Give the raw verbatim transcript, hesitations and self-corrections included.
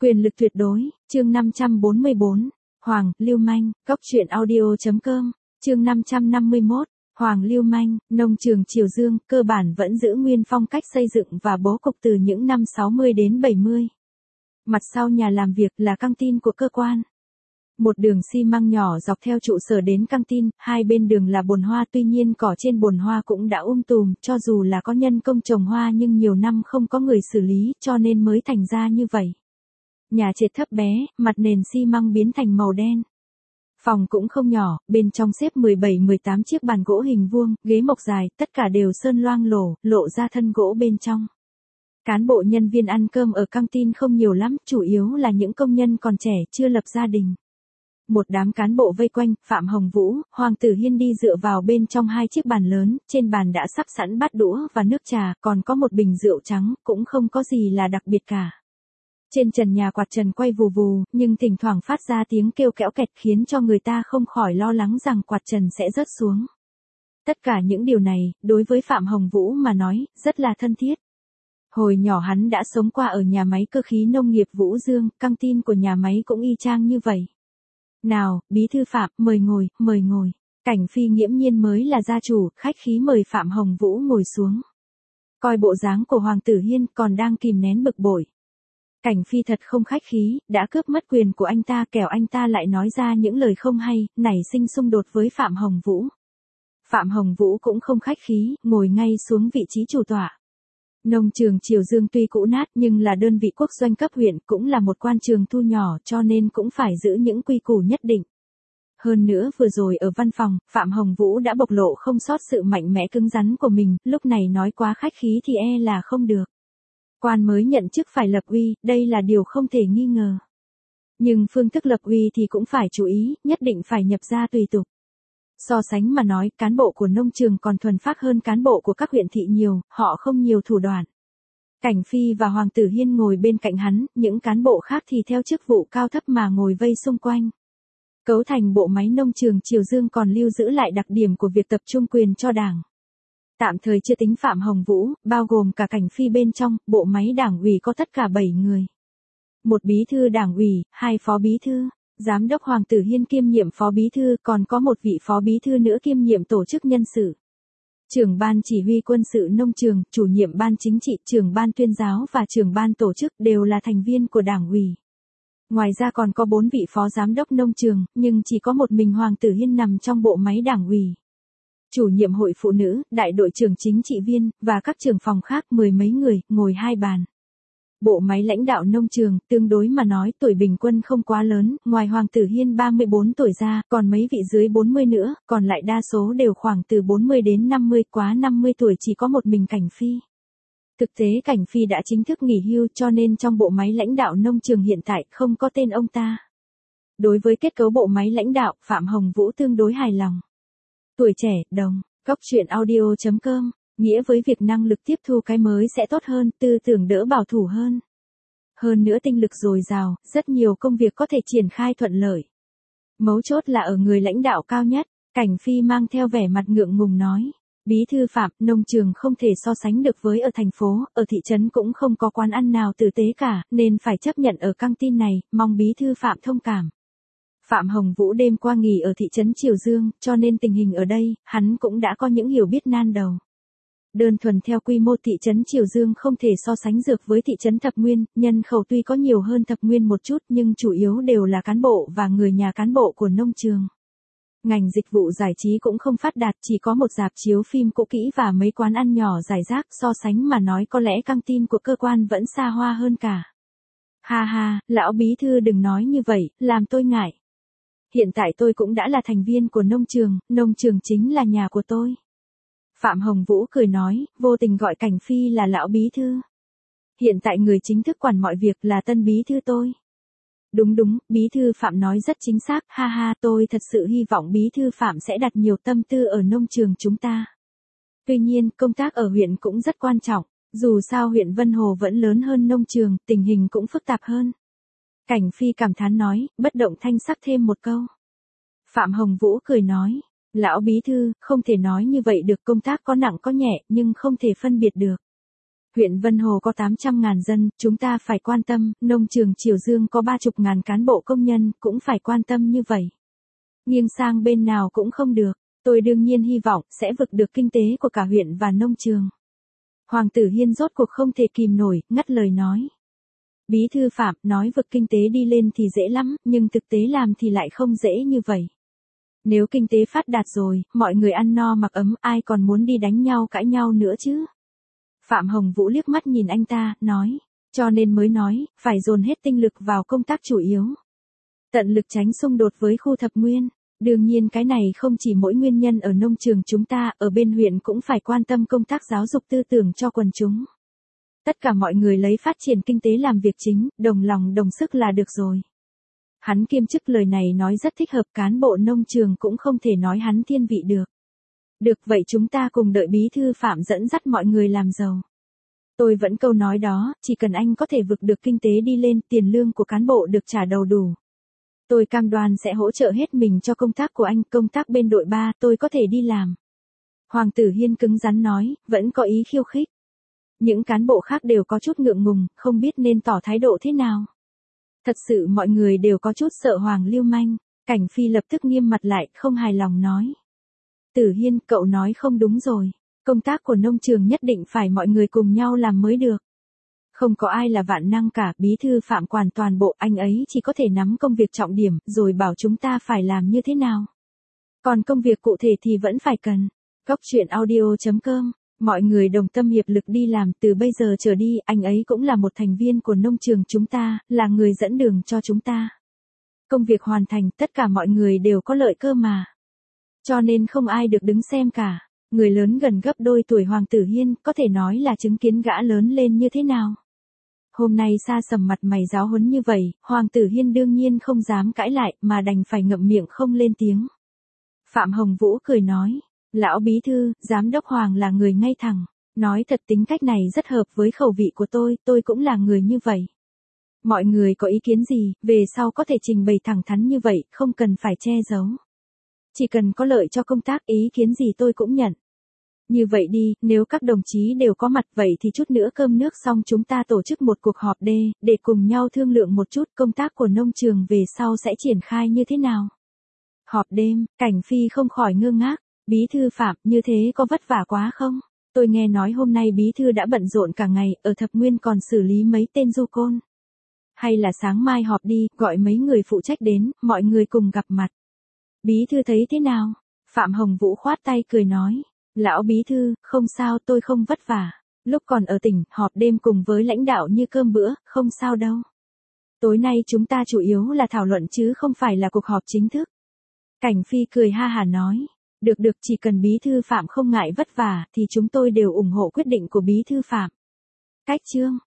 Quyền lực tuyệt đối, chương năm trăm bốn mươi bốn, Hoàng, Lưu Manh, Cóc truyện audio.com, chương năm trăm năm mươi mốt, Hoàng Lưu Manh, nông trường Triều Dương, cơ bản vẫn giữ nguyên phong cách xây dựng và bố cục từ những năm sáu mươi đến bảy mươi. Mặt sau nhà làm việc là căng tin của cơ quan. Một đường xi măng nhỏ dọc theo trụ sở đến căng tin, hai bên đường là bồn hoa, tuy nhiên cỏ trên bồn hoa cũng đã um tùm, cho dù là có nhân công trồng hoa nhưng nhiều năm không có người xử lý, cho nên mới thành ra như vậy. Nhà trệt thấp bé, mặt nền xi măng biến thành màu đen. Phòng cũng không nhỏ, bên trong xếp mười bảy mười tám chiếc bàn gỗ hình vuông, ghế mộc dài, tất cả đều sơn loang lổ, lộ ra thân gỗ bên trong. Cán bộ nhân viên ăn cơm ở căng tin không nhiều lắm, chủ yếu là những công nhân còn trẻ chưa lập gia đình. Một đám cán bộ vây quanh, Phạm Hồng Vũ, Hoàng Tử Hiên đi dựa vào bên trong hai chiếc bàn lớn, trên bàn đã sắp sẵn bát đũa và nước trà, còn có một bình rượu trắng, cũng không có gì là đặc biệt cả. Trên trần nhà quạt trần quay vù vù, nhưng thỉnh thoảng phát ra tiếng kêu kẽo kẹt khiến cho người ta không khỏi lo lắng rằng quạt trần sẽ rớt xuống. Tất cả những điều này, đối với Phạm Hồng Vũ mà nói, rất là thân thiết. Hồi nhỏ hắn đã sống qua ở nhà máy cơ khí nông nghiệp Vũ Dương, căng tin của nhà máy cũng y chang như vậy. Nào, bí thư Phạm, mời ngồi, mời ngồi. Cảnh Phi nghiễm nhiên mới là gia chủ, khách khí mời Phạm Hồng Vũ ngồi xuống. Coi bộ dáng của Hoàng Tử Hiên còn đang kìm nén bực bội. Cảnh Phi thật không khách khí, đã cướp mất quyền của anh ta, kẻo anh ta lại nói ra những lời không hay, nảy sinh xung đột với Phạm Hồng Vũ. Phạm Hồng Vũ cũng không khách khí, ngồi ngay xuống vị trí chủ tọa. Nông trường Triều Dương tuy cũ nát nhưng là đơn vị quốc doanh cấp huyện, cũng là một quan trường thu nhỏ, cho nên cũng phải giữ những quy củ nhất định. Hơn nữa vừa rồi ở văn phòng, Phạm Hồng Vũ đã bộc lộ không sót sự mạnh mẽ cứng rắn của mình, lúc này nói quá khách khí thì e là không được. Quan mới nhận chức phải lập uy, đây là điều không thể nghi ngờ. Nhưng phương thức lập uy thì cũng phải chú ý, nhất định phải nhập ra tùy tục. So sánh mà nói, cán bộ của nông trường còn thuần phác hơn cán bộ của các huyện thị nhiều, họ không nhiều thủ đoạn. Cảnh Phi và Hoàng Tử Hiên ngồi bên cạnh hắn, những cán bộ khác thì theo chức vụ cao thấp mà ngồi vây xung quanh. Cấu thành bộ máy nông trường Triều Dương còn lưu giữ lại đặc điểm của việc tập trung quyền cho đảng. Tạm thời chưa tính Phạm Hồng Vũ, bao gồm cả Cảnh Phi bên trong, bộ máy đảng ủy có tất cả bảy người. Một bí thư đảng ủy, hai phó bí thư. Giám đốc Hoàng Tử Hiên kiêm nhiệm phó bí thư, còn có một vị phó bí thư nữa kiêm nhiệm tổ chức nhân sự. Trưởng ban chỉ huy quân sự nông trường, chủ nhiệm ban chính trị, trưởng ban tuyên giáo và trưởng ban tổ chức đều là thành viên của đảng ủy. Ngoài ra còn có bốn vị phó giám đốc nông trường, nhưng chỉ có một mình Hoàng Tử Hiên nằm trong bộ máy đảng ủy. Chủ nhiệm hội phụ nữ, đại đội trưởng chính trị viên, và các trưởng phòng khác mười mấy người, ngồi hai bàn. Bộ máy lãnh đạo nông trường, tương đối mà nói tuổi bình quân không quá lớn, ngoài Hoàng Tử Hiên ba mươi bốn tuổi ra, còn mấy vị dưới bốn mươi nữa, còn lại đa số đều khoảng từ bốn mươi đến năm mươi, quá năm mươi tuổi chỉ có một mình Cảnh Phi. Thực tế Cảnh Phi đã chính thức nghỉ hưu cho nên trong bộ máy lãnh đạo nông trường hiện tại không có tên ông ta. Đối với kết cấu bộ máy lãnh đạo, Phạm Hồng Vũ tương đối hài lòng. Tuổi trẻ, đồng, Cóc truyện audio.com. Nghĩa với việc năng lực tiếp thu cái mới sẽ tốt hơn, tư tưởng đỡ bảo thủ hơn. Hơn nữa tinh lực dồi dào, rất nhiều công việc có thể triển khai thuận lợi. Mấu chốt là ở người lãnh đạo cao nhất, Cảnh Phi mang theo vẻ mặt ngượng ngùng nói. Bí thư Phạm, nông trường không thể so sánh được với ở thành phố, ở thị trấn cũng không có quán ăn nào tử tế cả, nên phải chấp nhận ở căng tin này, mong bí thư Phạm thông cảm. Phạm Hồng Vũ đêm qua nghỉ ở thị trấn Triều Dương, cho nên tình hình ở đây, hắn cũng đã có những hiểu biết nan đầu. Đơn thuần theo quy mô thị trấn Triều Dương không thể so sánh được với thị trấn Thập Nguyên, nhân khẩu tuy có nhiều hơn Thập Nguyên một chút nhưng chủ yếu đều là cán bộ và người nhà cán bộ của nông trường. Ngành dịch vụ giải trí cũng không phát đạt, chỉ có một rạp chiếu phim cũ kỹ và mấy quán ăn nhỏ rải rác, so sánh mà nói có lẽ căng tin của cơ quan vẫn xa hoa hơn cả. Ha ha, lão bí thư đừng nói như vậy, làm tôi ngại. Hiện tại tôi cũng đã là thành viên của nông trường, nông trường chính là nhà của tôi. Phạm Hồng Vũ cười nói, vô tình gọi Cảnh Phi là lão bí thư. Hiện tại người chính thức quản mọi việc là tân bí thư tôi. Đúng đúng, bí thư Phạm nói rất chính xác, ha ha, tôi thật sự hy vọng bí thư Phạm sẽ đặt nhiều tâm tư ở nông trường chúng ta. Tuy nhiên, công tác ở huyện cũng rất quan trọng, dù sao huyện Vân Hồ vẫn lớn hơn nông trường, tình hình cũng phức tạp hơn. Cảnh Phi cảm thán nói, bất động thanh sắc thêm một câu. Phạm Hồng Vũ cười nói. Lão bí thư, không thể nói như vậy được, công tác có nặng có nhẹ, nhưng không thể phân biệt được. Huyện Vân Hồ có tám trăm ngàn dân, chúng ta phải quan tâm, nông trường Triều Dương có ba mươi ngàn cán bộ công nhân, cũng phải quan tâm như vậy. Nghiêng sang bên nào cũng không được, tôi đương nhiên hy vọng sẽ vực được kinh tế của cả huyện và nông trường. Hoàng Tử Hiên rốt cuộc không thể kìm nổi, ngắt lời nói. Bí thư Phạm, nói vực kinh tế đi lên thì dễ lắm, nhưng thực tế làm thì lại không dễ như vậy. Nếu kinh tế phát đạt rồi, mọi người ăn no mặc ấm, ai còn muốn đi đánh nhau cãi nhau nữa chứ? Phạm Hồng Vũ liếc mắt nhìn anh ta, nói, cho nên mới nói, phải dồn hết tinh lực vào công tác chủ yếu. Tận lực tránh xung đột với khu thập nguyên. Đương nhiên cái này không chỉ mỗi nguyên nhân ở nông trường chúng ta, ở bên huyện cũng phải quan tâm công tác giáo dục tư tưởng cho quần chúng. Tất cả mọi người lấy phát triển kinh tế làm việc chính, đồng lòng đồng sức là được rồi. Hắn kiêm chức lời này nói rất thích hợp, cán bộ nông trường cũng không thể nói hắn thiên vị được. Được vậy chúng ta cùng đợi bí thư Phạm dẫn dắt mọi người làm giàu. Tôi vẫn câu nói đó, chỉ cần anh có thể vực được kinh tế đi lên, tiền lương của cán bộ được trả đầu đủ. Tôi cam đoan sẽ hỗ trợ hết mình cho công tác của anh, công tác bên đội ba tôi có thể đi làm. Hoàng Tử Hiên cứng rắn nói, vẫn có ý khiêu khích. Những cán bộ khác đều có chút ngượng ngùng, không biết nên tỏ thái độ thế nào. Thật sự mọi người đều có chút sợ Hoàng lưu manh, Cảnh Phi lập tức nghiêm mặt lại, không hài lòng nói. Tử Hiên, cậu nói không đúng rồi, công tác của nông trường nhất định phải mọi người cùng nhau làm mới được. Không có ai là vạn năng cả, bí thư Phạm quản toàn bộ, anh ấy chỉ có thể nắm công việc trọng điểm, rồi bảo chúng ta phải làm như thế nào. Còn công việc cụ thể thì vẫn phải cần. Góc truyện audio chấm com, mọi người đồng tâm hiệp lực đi làm, từ bây giờ trở đi, anh ấy cũng là một thành viên của nông trường chúng ta, là người dẫn đường cho chúng ta. Công việc hoàn thành, tất cả mọi người đều có lợi cơ mà. Cho nên không ai được đứng xem cả. Người lớn gần gấp đôi tuổi Hoàng Tử Hiên, có thể nói là chứng kiến gã lớn lên như thế nào. Hôm nay Sa Sầm mặt mày giáo huấn như vậy, Hoàng Tử Hiên đương nhiên không dám cãi lại, mà đành phải ngậm miệng không lên tiếng. Phạm Hồng Vũ cười nói, lão bí thư, giám đốc Hoàng là người ngay thẳng, nói thật tính cách này rất hợp với khẩu vị của tôi, tôi cũng là người như vậy. Mọi người có ý kiến gì, về sau có thể trình bày thẳng thắn như vậy, không cần phải che giấu. Chỉ cần có lợi cho công tác, ý kiến gì tôi cũng nhận. Như vậy đi, nếu các đồng chí đều có mặt vậy thì chút nữa cơm nước xong chúng ta tổ chức một cuộc họp đê, để cùng nhau thương lượng một chút công tác của nông trường về sau sẽ triển khai như thế nào. Họp đêm, Cảnh Phi không khỏi ngơ ngác, bí thư Phạm, như thế có vất vả quá không? Tôi nghe nói hôm nay bí thư đã bận rộn cả ngày, ở thập nguyên còn xử lý mấy tên du côn. Hay là sáng mai họp đi, gọi mấy người phụ trách đến, mọi người cùng gặp mặt. Bí thư thấy thế nào? Phạm Hồng Vũ khoát tay cười nói. Lão bí thư, không sao, tôi không vất vả. Lúc còn ở tỉnh, họp đêm cùng với lãnh đạo như cơm bữa, không sao đâu. Tối nay chúng ta chủ yếu là thảo luận chứ không phải là cuộc họp chính thức. Cảnh Phi cười ha hà nói. Được được, chỉ cần bí thư Phạm không ngại vất vả thì chúng tôi đều ủng hộ quyết định của bí thư Phạm. Cách chương.